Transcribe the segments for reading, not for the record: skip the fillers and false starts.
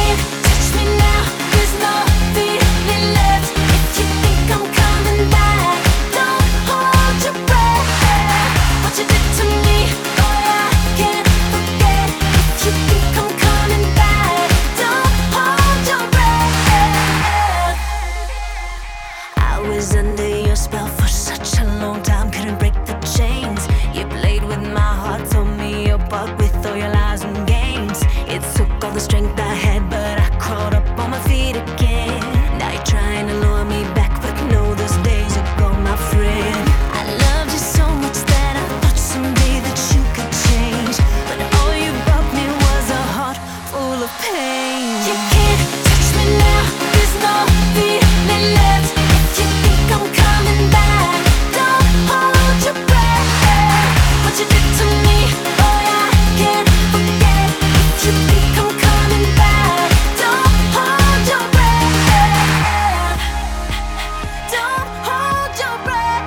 can't touch me now, there's no feeling left. If you think I'm coming back, don't hold your breath. What you did to me, boy, I can't forget. If you think I'm coming back, don't hold your breath. I was under your spell for such a long time, couldn't break the chains. You played with my heart, told me apart with all your lies and games. It took all the strength I had, but I crawled up on my feet again. Now you're trying to lure me back, but no, those days are gone, my friend. I loved you so much that I thought someday that you could change, but all you brought me was a heart full of pain. You can't touch me now, there's no feeling left. If you think I'm coming back, don't hold your breath. What you did to me, boy, I can't forget. If you think I'm coming back, don't hold your breath. Don't hold your breath.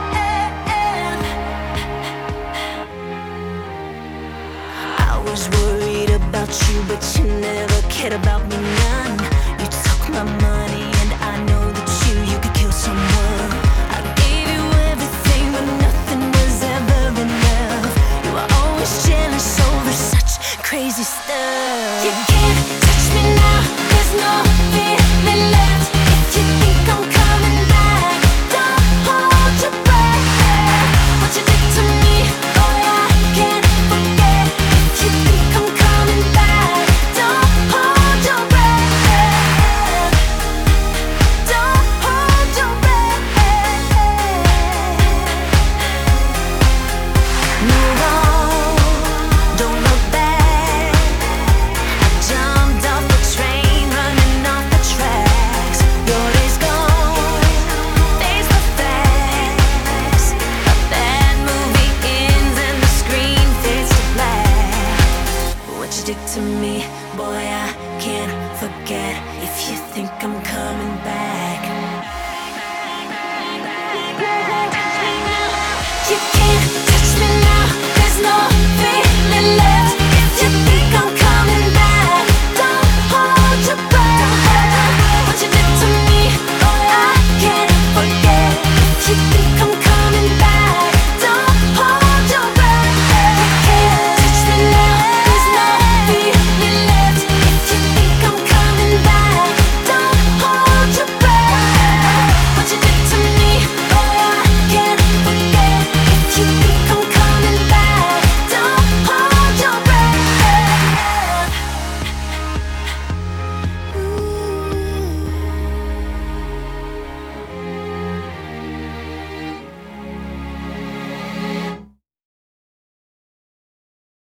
I was worried about you, but you never cared about me none.